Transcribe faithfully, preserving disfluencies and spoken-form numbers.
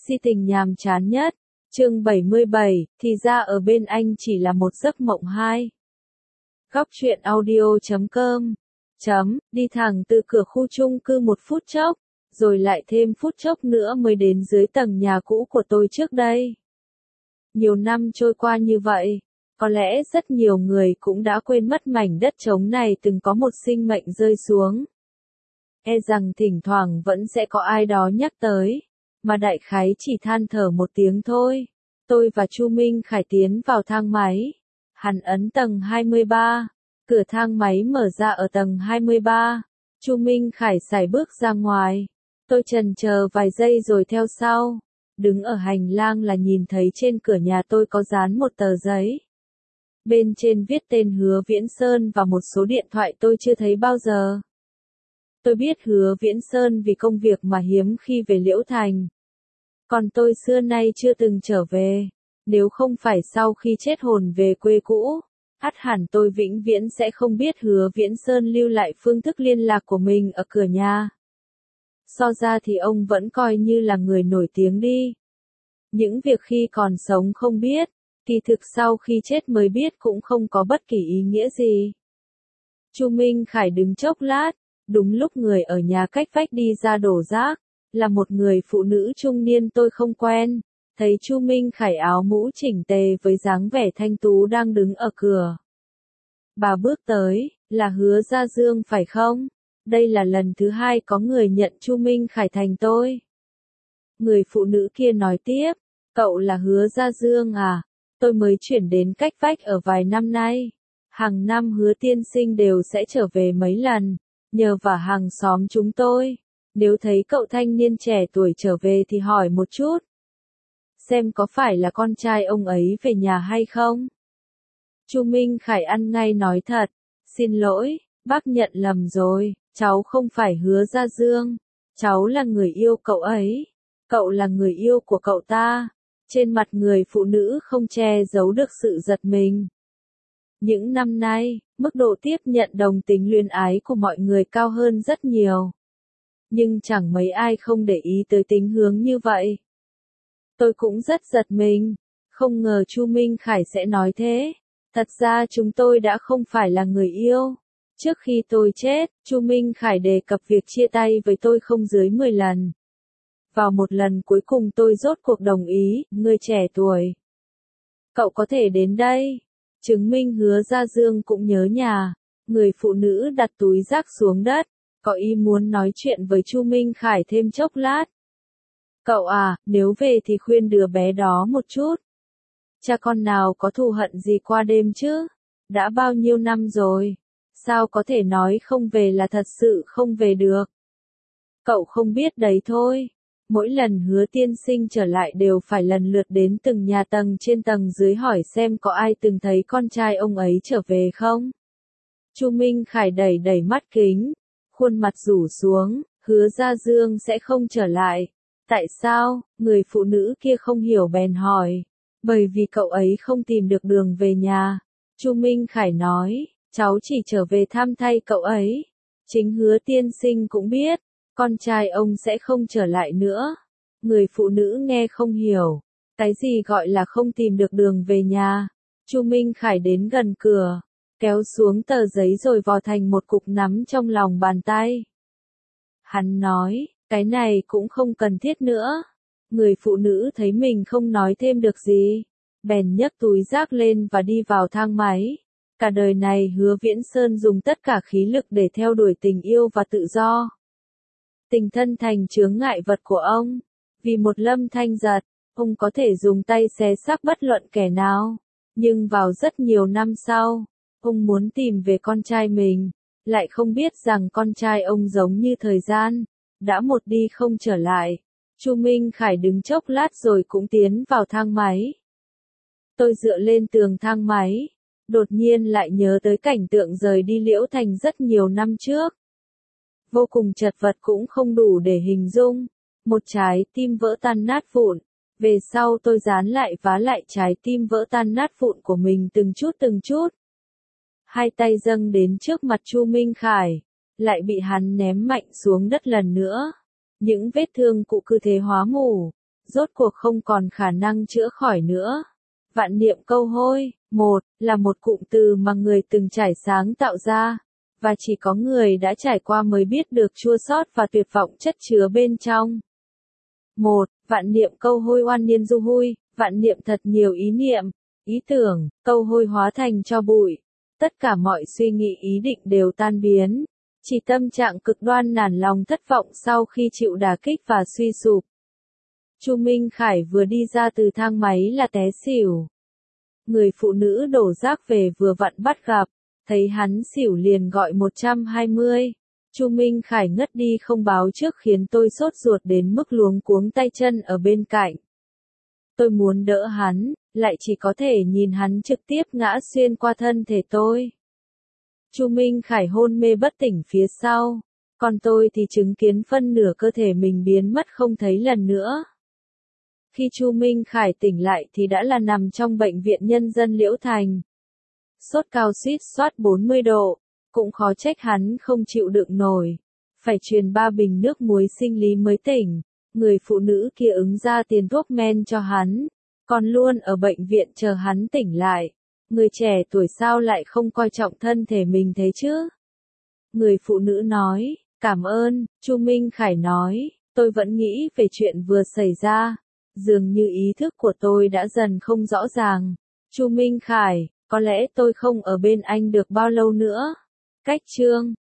Si tình nhàm chán nhất. Chương bảy mươi bảy, thì ra ở bên anh chỉ là một giấc mộng hai. Góc truyện audio chấm com chấm, đi thẳng từ cửa khu chung cư một phút chốc, rồi lại thêm phút chốc nữa mới đến dưới tầng nhà cũ của tôi trước đây. Nhiều năm trôi qua như vậy, có lẽ rất nhiều người cũng đã quên mất mảnh đất trống này từng có một sinh mệnh rơi xuống. E rằng thỉnh thoảng vẫn sẽ có ai đó nhắc tới, mà đại khái chỉ than thở một tiếng thôi. Tôi và Chu Minh Khải tiến vào thang máy. Hắn ấn tầng hai mươi ba. Cửa thang máy mở ra ở tầng hai mươi ba. Chu Minh Khải sải bước ra ngoài. Tôi chần chờ vài giây rồi theo sau. Đứng ở hành lang là nhìn thấy trên cửa nhà tôi có dán một tờ giấy. Bên trên viết tên Hứa Viễn Sơn và một số điện thoại tôi chưa thấy bao giờ. Tôi biết Hứa Viễn Sơn vì công việc mà hiếm khi về Liễu Thành. Còn tôi xưa nay chưa từng trở về. Nếu không phải sau khi chết hồn về quê cũ, ắt hẳn tôi vĩnh viễn sẽ không biết Hứa Viễn Sơn lưu lại phương thức liên lạc của mình ở cửa nhà. So ra thì ông vẫn coi như là người nổi tiếng đi. Những việc khi còn sống không biết, kỳ thực sau khi chết mới biết cũng không có bất kỳ ý nghĩa gì. Chu Minh Khải đứng chốc lát, đúng lúc người ở nhà cách vách đi ra đổ rác, là một người phụ nữ trung niên tôi không quen. Thấy Chu Minh Khải áo mũ chỉnh tề với dáng vẻ thanh tú đang đứng ở cửa. Bà bước tới, là Hứa Gia Dương phải không? Đây là lần thứ hai có người nhận Chu Minh Khải thành tôi. Người phụ nữ kia nói tiếp, cậu là Hứa Gia Dương à? Tôi mới chuyển đến cách vách ở vài năm nay. Hàng năm Hứa tiên sinh đều sẽ trở về mấy lần, nhờ vả hàng xóm chúng tôi. Nếu thấy cậu thanh niên trẻ tuổi trở về thì hỏi một chút. Xem có phải là con trai ông ấy về nhà hay không? Chu Minh Khải ăn ngay nói thật. Xin lỗi, bác nhận lầm rồi, cháu không phải Hứa Gia Dương. Cháu là người yêu cậu ấy. Cậu là người yêu của cậu ta. Trên mặt người phụ nữ không che giấu được sự giật mình. Những năm nay, mức độ tiếp nhận đồng tình luyến ái của mọi người cao hơn rất nhiều. Nhưng chẳng mấy ai không để ý tới tính hướng như vậy. Tôi cũng rất giật mình, không ngờ Chu Minh Khải sẽ nói thế. Thật ra chúng tôi đã không phải là người yêu. Trước khi tôi chết, Chu Minh Khải đề cập việc chia tay với tôi không dưới mười lần. Vào một lần cuối cùng tôi rốt cuộc đồng ý, người trẻ tuổi. Cậu có thể đến đây. Chứng minh Hứa Gia Dương cũng nhớ nhà. Người phụ nữ đặt túi rác xuống đất, có ý muốn nói chuyện với Chu Minh Khải thêm chốc lát. Cậu à, nếu về thì khuyên đứa bé đó một chút. Cha con nào có thù hận gì qua đêm chứ? Đã bao nhiêu năm rồi? Sao có thể nói không về là thật sự không về được? Cậu không biết đấy thôi. Mỗi lần Hứa tiên sinh trở lại đều phải lần lượt đến từng nhà tầng trên tầng dưới hỏi xem có ai từng thấy con trai ông ấy trở về không? Chu Minh Khải đẩy đẩy mắt kính, khuôn mặt rủ xuống, Hứa Gia Dương sẽ không trở lại. Tại sao? Người phụ nữ kia không hiểu bèn hỏi. Bởi vì cậu ấy không tìm được đường về nhà. Chu Minh Khải nói, cháu chỉ trở về thăm thay cậu ấy. Chính Hứa tiên sinh cũng biết, con trai ông sẽ không trở lại nữa. Người phụ nữ nghe không hiểu. Cái gì gọi là không tìm được đường về nhà? Chu Minh Khải đến gần cửa, kéo xuống tờ giấy rồi vò thành một cục nắm trong lòng bàn tay. Hắn nói, cái này cũng không cần thiết nữa. Người phụ nữ thấy mình không nói thêm được gì, bèn nhấc túi rác lên và đi vào thang máy. Cả đời này Hứa Viễn Sơn dùng tất cả khí lực để theo đuổi tình yêu và tự do. Tình thân thành chướng ngại vật của ông. Vì một lâm thanh giật, ông có thể dùng tay xé xác bất luận kẻ nào. Nhưng vào rất nhiều năm sau, ông muốn tìm về con trai mình, lại không biết rằng con trai ông giống như thời gian, đã một đi không trở lại. Chu Minh Khải đứng chốc lát rồi cũng tiến vào thang máy. Tôi dựa lên tường thang máy, đột nhiên lại nhớ tới cảnh tượng rời đi Liễu Thành rất nhiều năm trước. Vô cùng chật vật cũng không đủ để hình dung. Một trái tim vỡ tan nát vụn. Về sau tôi dán lại vá lại trái tim vỡ tan nát vụn của mình từng chút từng chút. Hai tay dâng đến trước mặt Chu Minh Khải, lại bị hắn ném mạnh xuống đất lần nữa. Những vết thương cũ cứ thế hóa mù, rốt cuộc không còn khả năng chữa khỏi nữa. Vạn niệm câu hôi, một, là một cụm từ mà người từng trải sáng tạo ra, và chỉ có người đã trải qua mới biết được chua xót và tuyệt vọng chất chứa bên trong. Một, vạn niệm câu hôi oan niên du hui, vạn niệm thật nhiều ý niệm, ý tưởng, câu hôi hóa thành cho bụi. Tất cả mọi suy nghĩ ý định đều tan biến. Chỉ tâm trạng cực đoan nản lòng thất vọng sau khi chịu đả kích và suy sụp. Chu Minh Khải vừa đi ra từ thang máy là té xỉu. Người phụ nữ đổ rác về vừa vặn bắt gặp, thấy hắn xỉu liền gọi một trăm hai mươi. Chu Minh Khải ngất đi không báo trước khiến tôi sốt ruột đến mức luống cuống tay chân ở bên cạnh. Tôi muốn đỡ hắn, lại chỉ có thể nhìn hắn trực tiếp ngã xuyên qua thân thể tôi. Chu Minh Khải hôn mê bất tỉnh phía sau, còn tôi thì chứng kiến phân nửa cơ thể mình biến mất không thấy lần nữa. Khi Chu Minh Khải tỉnh lại thì đã là nằm trong bệnh viện nhân dân Liễu Thành. Sốt cao suýt soát bốn mươi độ, cũng khó trách hắn không chịu đựng nổi. Phải truyền ba bình nước muối sinh lý mới tỉnh, người phụ nữ kia ứng ra tiền thuốc men cho hắn, còn luôn ở bệnh viện chờ hắn tỉnh lại. Người trẻ tuổi sao lại không coi trọng thân thể mình thế chứ? Người phụ nữ nói, cảm ơn, Chu Minh Khải nói, tôi vẫn nghĩ về chuyện vừa xảy ra. Dường như ý thức của tôi đã dần không rõ ràng. Chu Minh Khải, có lẽ tôi không ở bên anh được bao lâu nữa. Cách chương